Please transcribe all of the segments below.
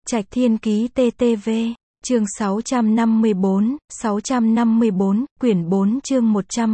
Trạch Thiên Ký TTV, chương 654, quyển 4 chương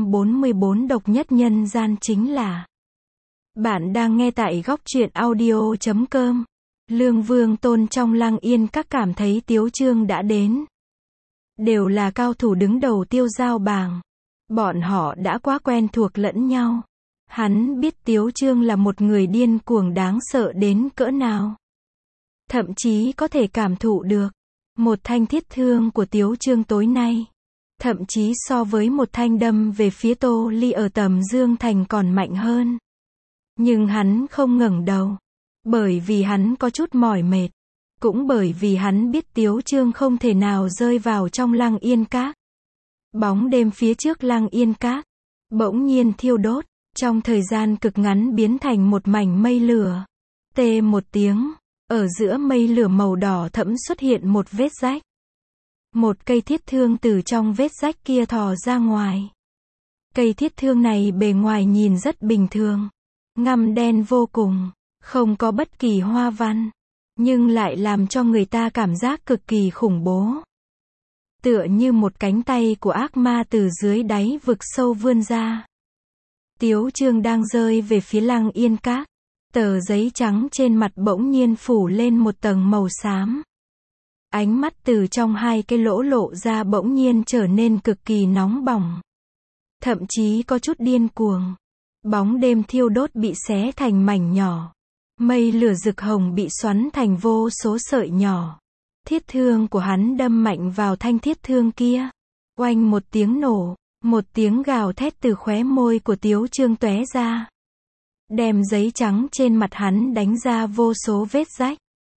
144 độc nhất nhân gian chính là. Bạn đang nghe tại góc truyện audio.com. Lương Vương Tôn trong Lăng Yên Các cảm thấy Tiếu Chương đã đến. Đều là cao thủ đứng đầu Tiêu Giao bảng. Bọn họ đã quá quen thuộc lẫn nhau. Hắn biết Tiếu Chương là một người điên cuồng đáng sợ đến cỡ nào. Thậm chí có thể cảm thụ được một thanh thiết thương của Tiếu Chương tối nay. Thậm chí so với một thanh đâm về phía Tô Ly ở Tầm Dương Thành còn mạnh hơn. Nhưng hắn không ngẩng đầu. Bởi vì hắn có chút mỏi mệt. Cũng bởi vì hắn biết Tiếu Chương không thể nào rơi vào trong Lăng Yên Các. Bóng đêm phía trước Lăng Yên Các bỗng nhiên thiêu đốt, trong thời gian cực ngắn biến thành một mảnh mây lửa. Tê một tiếng, ở giữa mây lửa màu đỏ thẫm xuất hiện một vết rách. Một cây thiết thương từ trong vết rách kia thò ra ngoài. Cây thiết thương này bề ngoài nhìn rất bình thường, ngăm đen vô cùng, không có bất kỳ hoa văn, nhưng lại làm cho người ta cảm giác cực kỳ khủng bố. Tựa như một cánh tay của ác ma từ dưới đáy vực sâu vươn ra. Tiếu Chương đang rơi về phía Lăng Yên Các. Tờ giấy trắng trên mặt bỗng nhiên phủ lên một tầng màu xám. Ánh mắt từ trong hai cái lỗ lộ ra bỗng nhiên trở nên cực kỳ nóng bỏng. Thậm chí có chút điên cuồng. Bóng đêm thiêu đốt bị xé thành mảnh nhỏ. Mây lửa rực hồng bị xoắn thành vô số sợi nhỏ. Thiết thương của hắn đâm mạnh vào thanh thiết thương kia. Oanh một tiếng nổ, một tiếng gào thét từ khóe môi của Tiếu Chương tóe ra. Đem giấy trắng trên mặt hắn đánh ra vô số vết rách.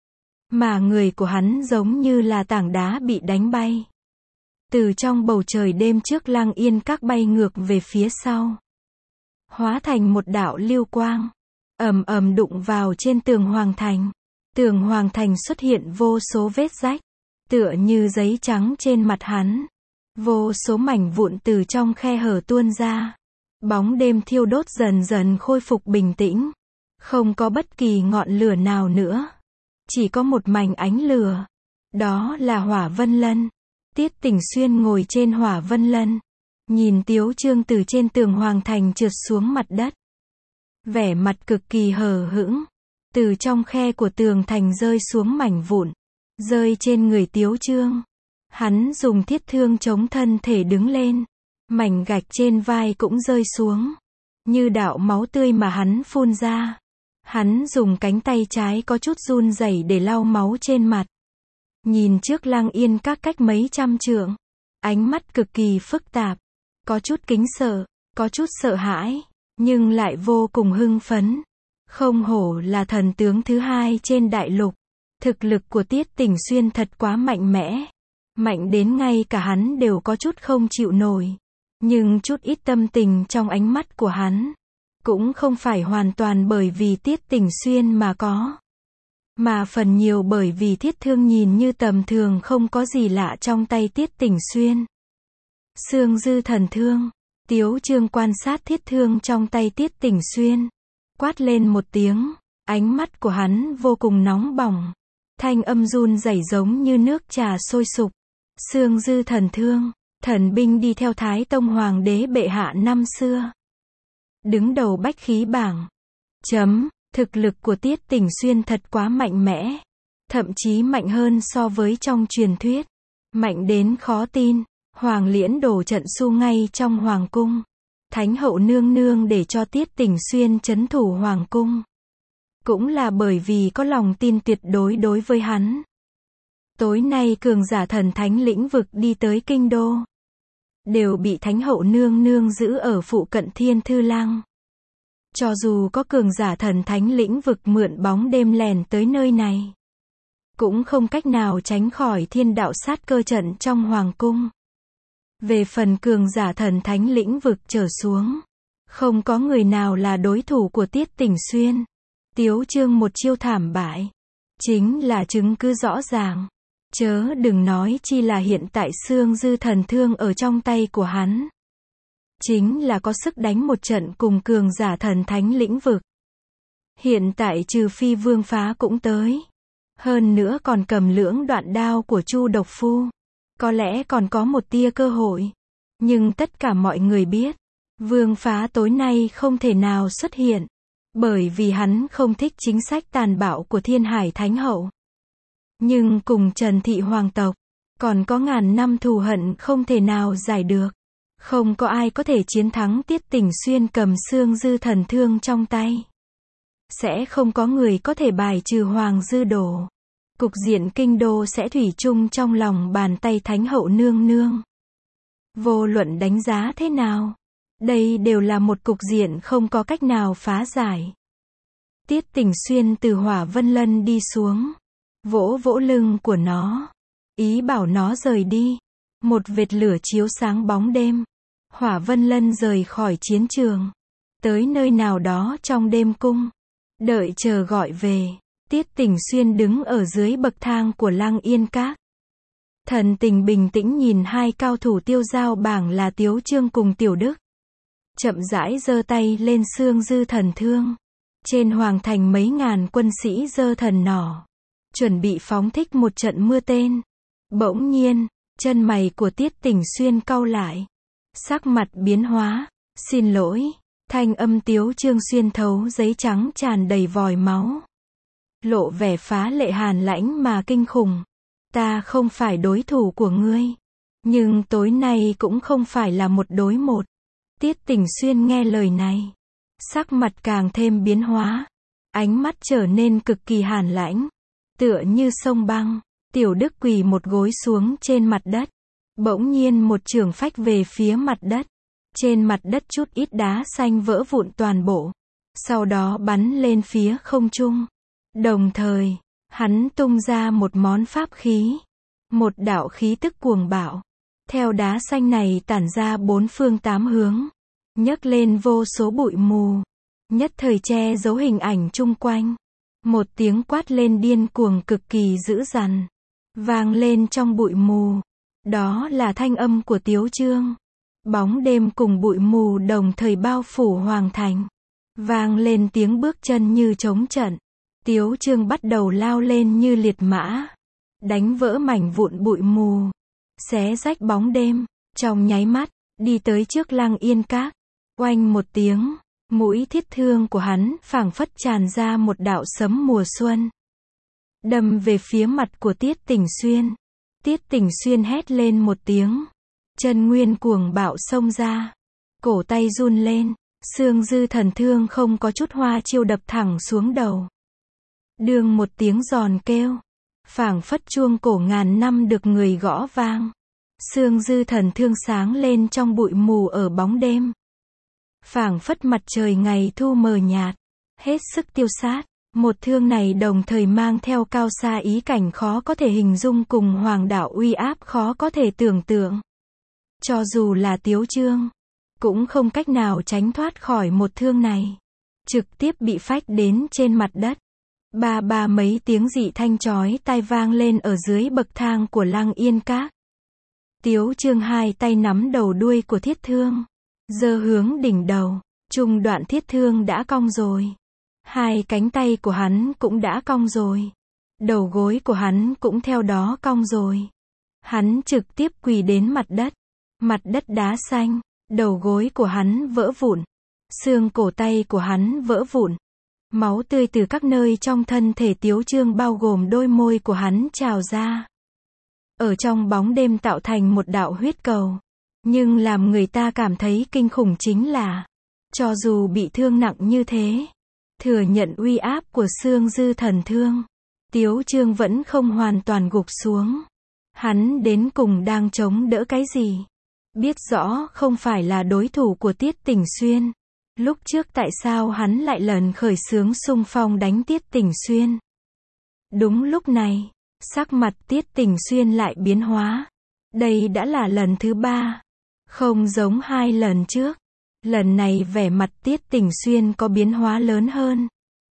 Mà người của hắn giống như là tảng đá bị đánh bay. Từ trong bầu trời đêm trước Lăng Yên Các bay ngược về phía sau. Hóa thành một đạo lưu quang. Ầm ầm đụng vào trên tường Hoàng Thành. Tường Hoàng Thành xuất hiện vô số vết rách. Tựa như giấy trắng trên mặt hắn. Vô số mảnh vụn từ trong khe hở tuôn ra. Bóng đêm thiêu đốt dần dần khôi phục bình tĩnh. Không có bất kỳ ngọn lửa nào nữa. Chỉ có một mảnh ánh lửa. Đó là Hỏa Vân Lân. Tiết Tỉnh Xuyên ngồi trên Hỏa Vân Lân. Nhìn Tiếu Chương từ trên tường Hoàng Thành trượt xuống mặt đất. Vẻ mặt cực kỳ hờ hững. Từ trong khe của tường thành rơi xuống mảnh vụn. Rơi trên người Tiếu Chương. Hắn dùng thiết thương chống thân thể đứng lên. Mảnh gạch trên vai cũng rơi xuống. Như đạo máu tươi mà hắn phun ra. Hắn dùng cánh tay trái có chút run rẩy để lau máu trên mặt. Nhìn trước Lăng Yên Các cách mấy trăm trượng. Ánh mắt cực kỳ phức tạp. Có chút kính sợ, có chút sợ hãi, nhưng lại vô cùng hưng phấn. Không hổ là thần tướng thứ hai trên đại lục. Thực lực của Tiết Tỉnh Xuyên thật quá mạnh mẽ. Mạnh đến ngay cả hắn đều có chút không chịu nổi. Nhưng chút ít tâm tình trong ánh mắt của hắn. Cũng không phải hoàn toàn bởi vì Tiết Tỉnh Xuyên mà có. Mà phần nhiều bởi vì thiết thương nhìn như tầm thường không có gì lạ trong tay Tiết Tỉnh Xuyên. Xương dư thần thương. Tiếu Chương quan sát thiết thương trong tay Tiết Tỉnh Xuyên. Quát lên một tiếng. Ánh mắt của hắn vô cùng nóng bỏng. Thanh âm run rẩy giống như nước trà sôi sục. Xương dư thần thương. Thần binh đi theo Thái Tông Hoàng đế bệ hạ năm xưa. Đứng đầu bách khí bảng. Thực lực của Tiết Tỉnh Xuyên thật quá mạnh mẽ. Thậm chí mạnh hơn so với trong truyền thuyết. Mạnh đến khó tin. Hoàng Liễn đổ trận su ngay trong Hoàng cung. Thánh hậu nương nương để cho Tiết Tỉnh Xuyên trấn thủ Hoàng cung. Cũng là bởi vì có lòng tin tuyệt đối đối với hắn. Tối nay cường giả thần thánh lĩnh vực đi tới kinh đô. Đều bị Thánh hậu nương nương giữ ở phụ cận Thiên Thư Lăng. Cho dù có cường giả thần thánh lĩnh vực mượn bóng đêm lèn tới nơi này. Cũng không cách nào tránh khỏi thiên đạo sát cơ trận trong Hoàng cung. Về phần cường giả thần thánh lĩnh vực trở xuống. Không có người nào là đối thủ của Tiết Tỉnh Xuyên. Tiếu Chương một chiêu thảm bại. Chính là chứng cứ rõ ràng. Chớ đừng nói chi là hiện tại xương dư thần thương ở trong tay của hắn. Chính là có sức đánh một trận cùng cường giả thần thánh lĩnh vực. Hiện tại trừ phi Vương Phá cũng tới. Hơn nữa còn cầm lưỡng đoạn đao của Chu Độc Phu. Có lẽ còn có một tia cơ hội. Nhưng tất cả mọi người biết, Vương Phá tối nay không thể nào xuất hiện. Bởi vì hắn không thích chính sách tàn bạo của Thiên Hải Thánh Hậu. Nhưng cùng Trần Thị Hoàng tộc, còn có ngàn năm thù hận không thể nào giải được. Không có ai có thể chiến thắng Tiết Tỉnh Xuyên cầm xương dư thần thương trong tay. Sẽ không có người có thể bài trừ Hoàng Dư Đổ. Cục diện kinh đô sẽ thủy chung trong lòng bàn tay Thánh Hậu nương nương. Vô luận đánh giá thế nào, đây đều là một cục diện không có cách nào phá giải. Tiết Tỉnh Xuyên từ Hỏa Vân Lân đi xuống, vỗ vỗ lưng của nó, ý bảo nó rời đi. Một vệt lửa chiếu sáng bóng đêm. Hỏa Vân Lân rời khỏi chiến trường, tới nơi nào đó trong đêm cung, đợi chờ gọi về. Tiết Tỉnh Xuyên đứng ở dưới bậc thang của Lăng Yên Các. Thần tình bình tĩnh nhìn hai cao thủ tiêu giao bảng là Tiếu Chương cùng Tiểu Đức. Chậm rãi giơ tay lên xương dư thần thương. Trên hoàng thành mấy ngàn quân sĩ giơ thần nỏ, chuẩn bị phóng thích một trận mưa tên. Bỗng nhiên, chân mày của Tiết Tỉnh Xuyên cau lại. Sắc mặt biến hóa. Xin lỗi. Thanh âm Tiếu Chương xuyên thấu giấy trắng tràn đầy vòi máu. Lộ vẻ phá lệ hàn lãnh mà kinh khủng. Ta không phải đối thủ của ngươi. Nhưng tối nay cũng không phải là một đối một. Tiết Tỉnh Xuyên nghe lời này. Sắc mặt càng thêm biến hóa. Ánh mắt trở nên cực kỳ hàn lãnh. Tựa như sông băng. Tiểu Đức quỳ một gối xuống trên mặt đất. Bỗng nhiên một chưởng phách về phía mặt đất. Trên mặt đất chút ít đá xanh vỡ vụn toàn bộ. Sau đó bắn lên phía không trung. Đồng thời, hắn tung ra một món pháp khí. Một đạo khí tức cuồng bạo. Theo đá xanh này tản ra bốn phương tám hướng. Nhấc lên vô số bụi mù. Nhất thời che giấu hình ảnh chung quanh. Một tiếng quát lên điên cuồng cực kỳ dữ dằn. Vang lên trong bụi mù. Đó là thanh âm của Tiếu Chương. Bóng đêm cùng bụi mù đồng thời bao phủ hoàng thành. Vang lên tiếng bước chân như trống trận. Tiếu Chương bắt đầu lao lên như liệt mã. Đánh vỡ mảnh vụn bụi mù. Xé rách bóng đêm. Trong nháy mắt, đi tới trước Lăng Yên Các. Oanh một tiếng, mũi thiết thương của hắn phảng phất tràn ra một đạo sấm mùa xuân. Đâm về phía mặt của Tiết Tỉnh Xuyên. Tiết Tỉnh Xuyên hét lên một tiếng. Chân nguyên cuồng bạo xông ra. Cổ tay run lên. Xương dư thần thương không có chút hoa chiêu đập thẳng xuống đầu. Đương một tiếng giòn kêu. Phảng phất chuông cổ ngàn năm được người gõ vang. Xương dư thần thương sáng lên trong bụi mù ở bóng đêm. Phảng phất mặt trời ngày thu mờ nhạt. Hết sức tiêu sát. Một thương này đồng thời mang theo cao xa ý cảnh khó có thể hình dung cùng hoàng đạo uy áp khó có thể tưởng tượng. Cho dù là Tiếu Chương, cũng không cách nào tránh thoát khỏi một thương này. Trực tiếp bị phách đến trên mặt đất. Ba mấy tiếng dị thanh chói tai vang lên ở dưới bậc thang của Lăng Yên Các. Tiếu Chương hai tay nắm đầu đuôi của thiết thương. Giơ hướng đỉnh đầu. Trung đoạn thiết thương đã cong rồi. Hai cánh tay của hắn cũng đã cong rồi. Đầu gối của hắn cũng theo đó cong rồi. Hắn trực tiếp quỳ đến mặt đất. Mặt đất đá xanh. Đầu gối của hắn vỡ vụn. Xương cổ tay của hắn vỡ vụn. Máu tươi từ các nơi trong thân thể Tiếu Chương bao gồm đôi môi của hắn trào ra. Ở trong bóng đêm tạo thành một đạo huyết cầu. Nhưng làm người ta cảm thấy kinh khủng chính là, cho dù bị thương nặng như thế, thừa nhận uy áp của xương dư thần thương, Tiếu Chương vẫn không hoàn toàn gục xuống. Hắn đến cùng đang chống đỡ cái gì? Biết rõ không phải là đối thủ của Tiết Tỉnh Xuyên. Lúc trước tại sao hắn lại lần khởi xướng xung phong đánh Tiết Tỉnh Xuyên? Đúng lúc này, sắc mặt Tiết Tỉnh Xuyên lại biến hóa. Đây đã là lần thứ 3. Không giống 2 lần trước. Lần này vẻ mặt Tiết Tỉnh Xuyên có biến hóa lớn hơn.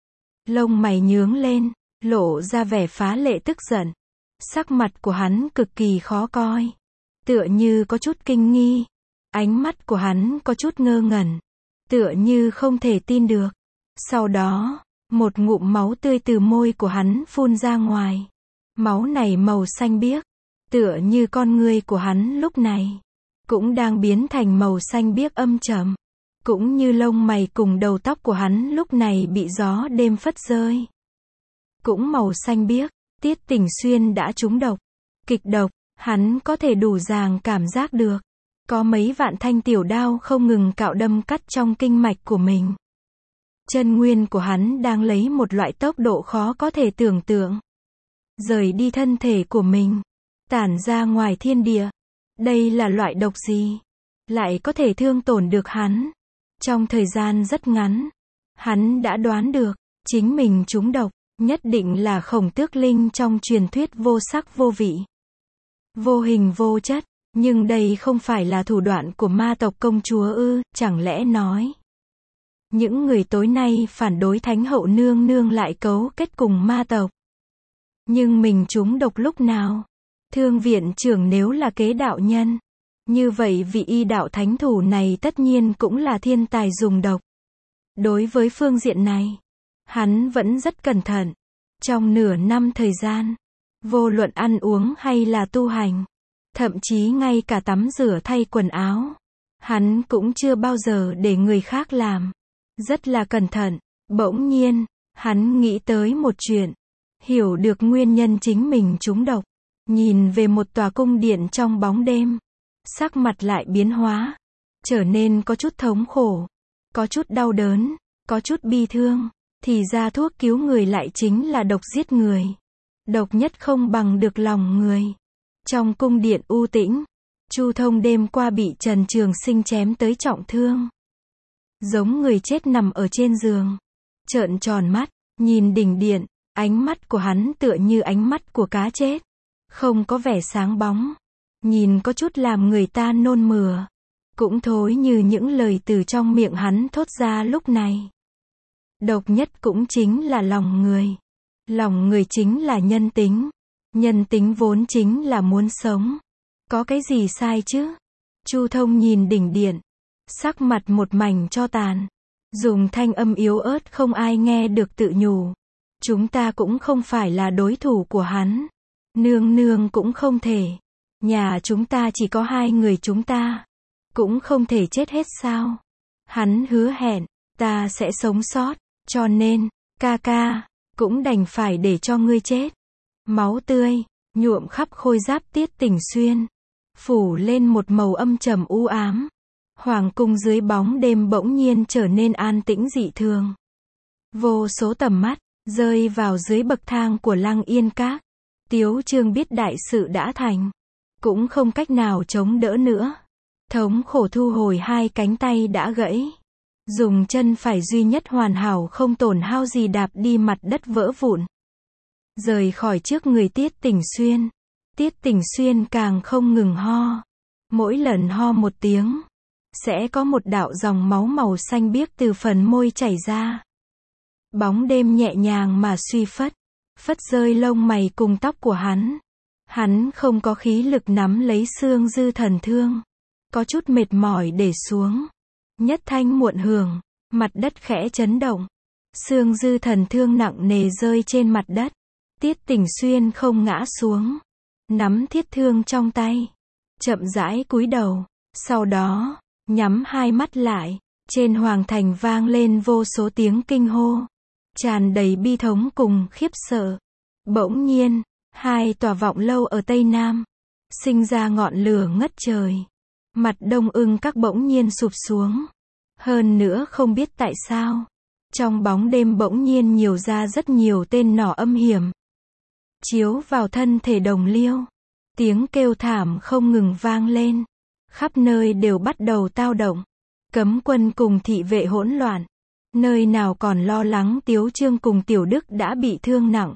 Lông mày nhướng lên, lộ ra vẻ phá lệ tức giận. Sắc mặt của hắn cực kỳ khó coi. Tựa như có chút kinh nghi. Ánh mắt của hắn có chút ngơ ngẩn. Tựa như không thể tin được. Sau đó, Một ngụm máu tươi từ môi của hắn phun ra ngoài. Máu này màu xanh biếc, tựa như con ngươi của hắn lúc này cũng đang biến thành màu xanh biếc âm trầm, cũng như lông mày cùng đầu tóc của hắn lúc này bị gió đêm phất rơi. Cũng màu xanh biếc, Tiết Tình Xuyên đã trúng độc, kịch độc, hắn có thể đủ ràng cảm giác được. Có mấy vạn thanh tiểu đao không ngừng cạo đâm cắt trong kinh mạch của mình. Chân nguyên của hắn đang lấy một loại tốc độ khó có thể tưởng tượng rời đi thân thể của mình, tản ra ngoài thiên địa. Đây là loại độc gì? Lại có thể thương tổn được hắn? Trong thời gian rất ngắn, hắn đã đoán được, chính mình trúng độc, nhất định là Khổng Tước Linh trong truyền thuyết vô sắc vô vị, vô hình vô chất. Nhưng đây không phải là thủ đoạn của ma tộc công chúa ư? Chẳng lẽ nói những người tối nay phản đối Thánh hậu nương nương lại cấu kết cùng ma tộc? Nhưng mình trúng độc lúc nào? Thương viện trưởng nếu là kế đạo nhân, như vậy vị y đạo thánh thủ này tất nhiên cũng là thiên tài dùng độc. Đối với phương diện này, hắn vẫn rất cẩn thận. Trong nửa năm thời gian, vô luận ăn uống hay là tu hành, thậm chí ngay cả tắm rửa thay quần áo, hắn cũng chưa bao giờ để người khác làm. Rất là cẩn thận. Bỗng nhiên, hắn nghĩ tới một chuyện, hiểu được nguyên nhân chính mình trúng độc. Nhìn về một tòa cung điện trong bóng đêm, sắc mặt lại biến hóa, trở nên có chút thống khổ, có chút đau đớn, có chút bi thương. Thì ra thuốc cứu người lại chính là độc giết người. Độc nhất không bằng được lòng người. Trong cung điện u tĩnh, Chu Thông đêm qua bị Trần Trường Sinh chém tới trọng thương, giống người chết nằm ở trên giường, trợn tròn mắt, nhìn đỉnh điện, ánh mắt của hắn tựa như ánh mắt của cá chết, không có vẻ sáng bóng, nhìn có chút làm người ta nôn mửa, cũng thối như những lời từ trong miệng hắn thốt ra lúc này. Độc nhất cũng chính là lòng người. Lòng người chính là nhân tính. Nhân tính vốn chính là muốn sống. Có cái gì sai chứ? Chu Thông nhìn đỉnh điện, sắc mặt một mảnh tro tàn, dùng thanh âm yếu ớt không ai nghe được tự nhủ. Chúng ta cũng không phải là đối thủ của hắn. Nương nương cũng không thể. Nhà chúng ta chỉ có 2 người chúng ta. Cũng không thể chết hết sao? Hắn hứa hẹn, ta sẽ sống sót. Cho nên, ca ca, cũng đành phải để cho ngươi chết. Máu tươi, nhuộm khắp khôi giáp Tiết Tình Xuyên, phủ lên một màu âm trầm u ám. Hoàng cung dưới bóng đêm bỗng nhiên trở nên an tĩnh dị thường. Vô số tầm mắt, rơi vào dưới bậc thang của Lăng Yên Các. Tiếu Trương biết đại sự đã thành, cũng không cách nào chống đỡ nữa. Thống khổ thu hồi 2 cánh tay đã gãy. Dùng chân phải duy nhất hoàn hảo không tổn hao gì đạp đi mặt đất vỡ vụn. Rời khỏi trước người Tiết Tình Xuyên. Tiết Tình Xuyên càng không ngừng ho. Mỗi lần ho một tiếng, sẽ có một đạo dòng máu màu xanh biếc từ phần môi chảy ra. Bóng đêm nhẹ nhàng mà suy phất, phất rơi lông mày cùng tóc của hắn. Hắn không có khí lực nắm lấy xương dư thần thương. Có chút mệt mỏi để xuống. Nhất thanh muộn hưởng, mặt đất khẽ chấn động. Xương dư thần thương nặng nề rơi trên mặt đất. Tiết Tình Xuyên không ngã xuống, nắm thiết thương trong tay, chậm rãi cúi đầu, sau đó, nhắm 2 mắt lại. Trên hoàng thành vang lên vô số tiếng kinh hô, tràn đầy bi thống cùng khiếp sợ. Bỗng nhiên, 2 tòa vọng lâu ở Tây Nam, sinh ra ngọn lửa ngất trời. Mặt Đông Ưng Các bỗng nhiên sụp xuống. Hơn nữa không biết tại sao, trong bóng đêm bỗng nhiên nhiều ra rất nhiều tên nỏ âm hiểm, chiếu vào thân thể Đồng Liêu. Tiếng kêu thảm không ngừng vang lên, khắp nơi đều bắt đầu tao động. Cấm quân cùng thị vệ hỗn loạn, nơi nào còn lo lắng Tiếu Trương cùng Tiểu Đức đã bị thương nặng.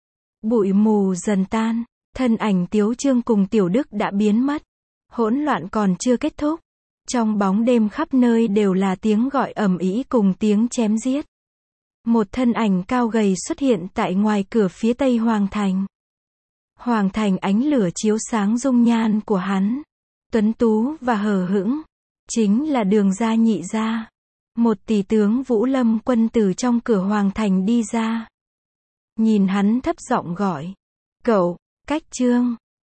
Bụi mù dần tan, thân ảnh Tiếu Trương cùng Tiểu Đức đã biến mất. Hỗn loạn còn chưa kết thúc. Trong bóng đêm khắp nơi đều là tiếng gọi ầm ĩ cùng tiếng chém giết. Một thân ảnh cao gầy xuất hiện tại ngoài cửa phía tây hoàng thành. Hoàng thành ánh lửa chiếu sáng dung nhan của hắn, tuấn tú và hờ hững, chính là Đường gia nhị gia. Một tỷ tướng Vũ Lâm Quân từ trong cửa hoàng thành đi ra. Nhìn hắn thấp giọng gọi. Cậu, Cách Trương.